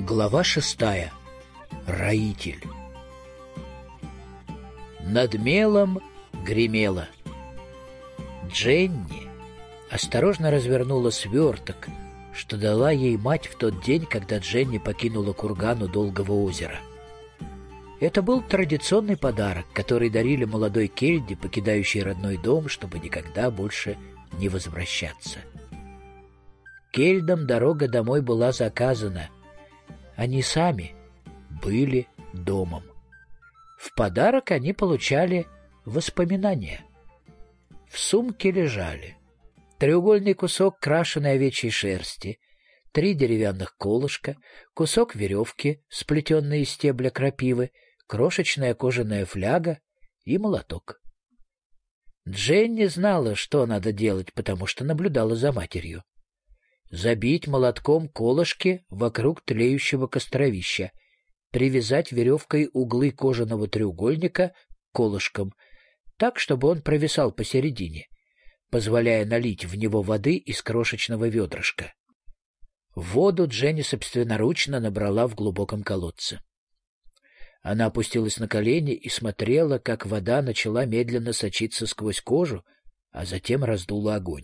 Глава 6. Роитель. Над мелом гремело. Дженни осторожно развернула сверток, что дала ей мать в тот день, когда Дженни покинула курган у Долгого озера. Это был традиционный подарок, который дарили молодой Кельде, покидающей родной дом, чтобы никогда больше не возвращаться. Кельдам дорога домой была заказана. Они сами были домом. В подарок они получали воспоминания. В сумке лежали треугольный кусок крашеной овечьей шерсти, 3 деревянных колышка, кусок веревки, сплетенный из стебля крапивы, крошечная кожаная фляга и молоток. Дженни знала, что надо делать, потому что наблюдала за матерью. Забить молотком колышки вокруг тлеющего костровища, привязать веревкой углы кожаного треугольника к колышкам, так, чтобы он провисал посередине, позволяя налить в него воды из крошечного ведрышка. Воду Дженни собственноручно набрала в глубоком колодце. Она опустилась на колени и смотрела, как вода начала медленно сочиться сквозь кожу, а затем раздула огонь.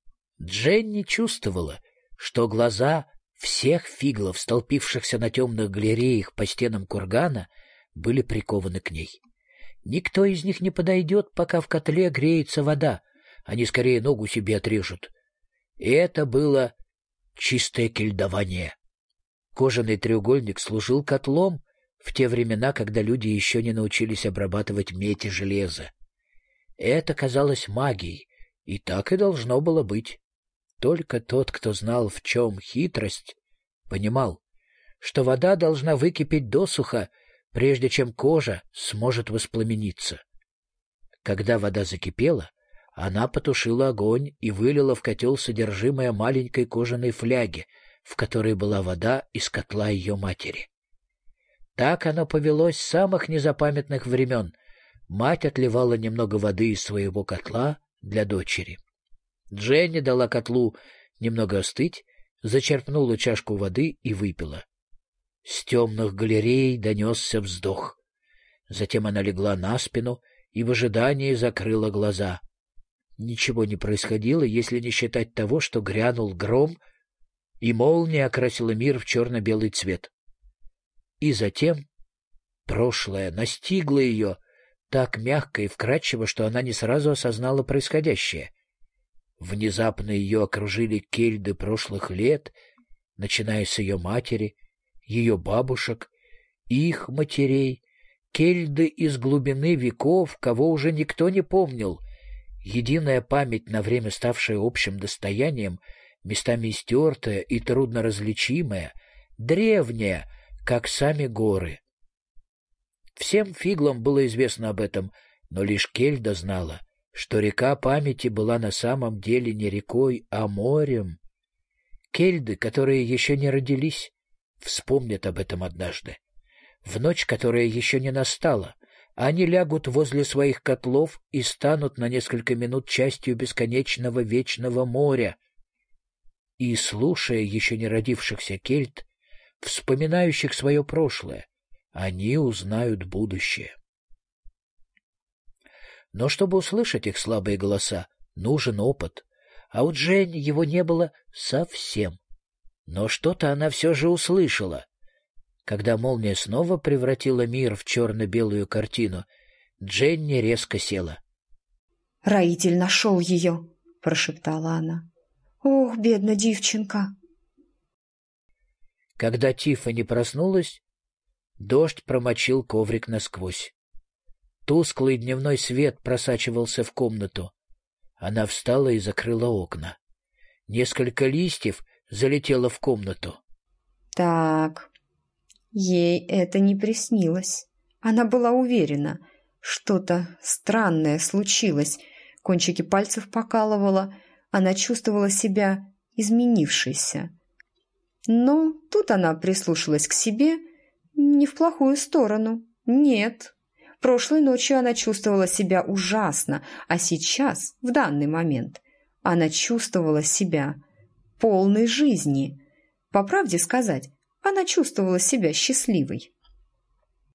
Дженни чувствовала, что глаза всех фиглов, столпившихся на темных галереях по стенам кургана, были прикованы к ней. Никто из них не подойдет, пока в котле греется вода, они скорее ногу себе отрежут. И это было чистое кельдование. Кожаный треугольник служил котлом в те времена, когда люди еще не научились обрабатывать медь и железо. Это казалось магией, и так и должно было быть. Только тот, кто знал, в чем хитрость, понимал, что вода должна выкипеть досуха, прежде чем кожа сможет воспламениться. Когда вода закипела, она потушила огонь и вылила в котел содержимое маленькой кожаной фляги, в которой была вода из котла ее матери. Так оно повелось с самых незапамятных времен. Мать отливала немного воды из своего котла для дочери. Дженни дала котлу немного остыть, зачерпнула чашку воды и выпила. С темных галерей донесся вздох. Затем она легла на спину и в ожидании закрыла глаза. Ничего не происходило, если не считать того, что грянул гром, и молния окрасила мир в черно-белый цвет. И затем прошлое настигло ее так мягко и вкрадчиво, что она не сразу осознала происходящее. Внезапно ее окружили кельды прошлых лет, начиная с ее матери, ее бабушек, их матерей, кельды из глубины веков, кого уже никто не помнил. Единая память, на время ставшая общим достоянием, местами истертая и трудноразличимая, древняя, как сами горы. Всем фиглам было известно об этом, но лишь Кельда знала, что река памяти была на самом деле не рекой, а морем. Кельды, которые еще не родились, вспомнят об этом однажды. В ночь, которая еще не настала, они лягут возле своих котлов и станут на несколько минут частью бесконечного вечного моря. И, слушая еще не родившихся кельт, вспоминающих свое прошлое, они узнают будущее. Но чтобы услышать их слабые голоса, нужен опыт, а у Дженни его не было совсем. Но что-то она все же услышала. Когда молния снова превратила мир в черно-белую картину, Дженни резко села. — Роитель нашел ее, — прошептала она. — Ох, бедная девчонка! Когда Тиффани проснулась, дождь промочил коврик насквозь. Тусклый дневной свет просачивался в комнату. Она встала и закрыла окна. Несколько листьев залетело в комнату. Так, ей это не приснилось. Она была уверена, что-то странное случилось. Кончики пальцев покалывала, она чувствовала себя изменившейся. Но тут она прислушалась к себе не в плохую сторону. Нет. Прошлой ночью она чувствовала себя ужасно, а сейчас, в данный момент, она чувствовала себя полной жизни. По правде сказать, Она чувствовала себя счастливой.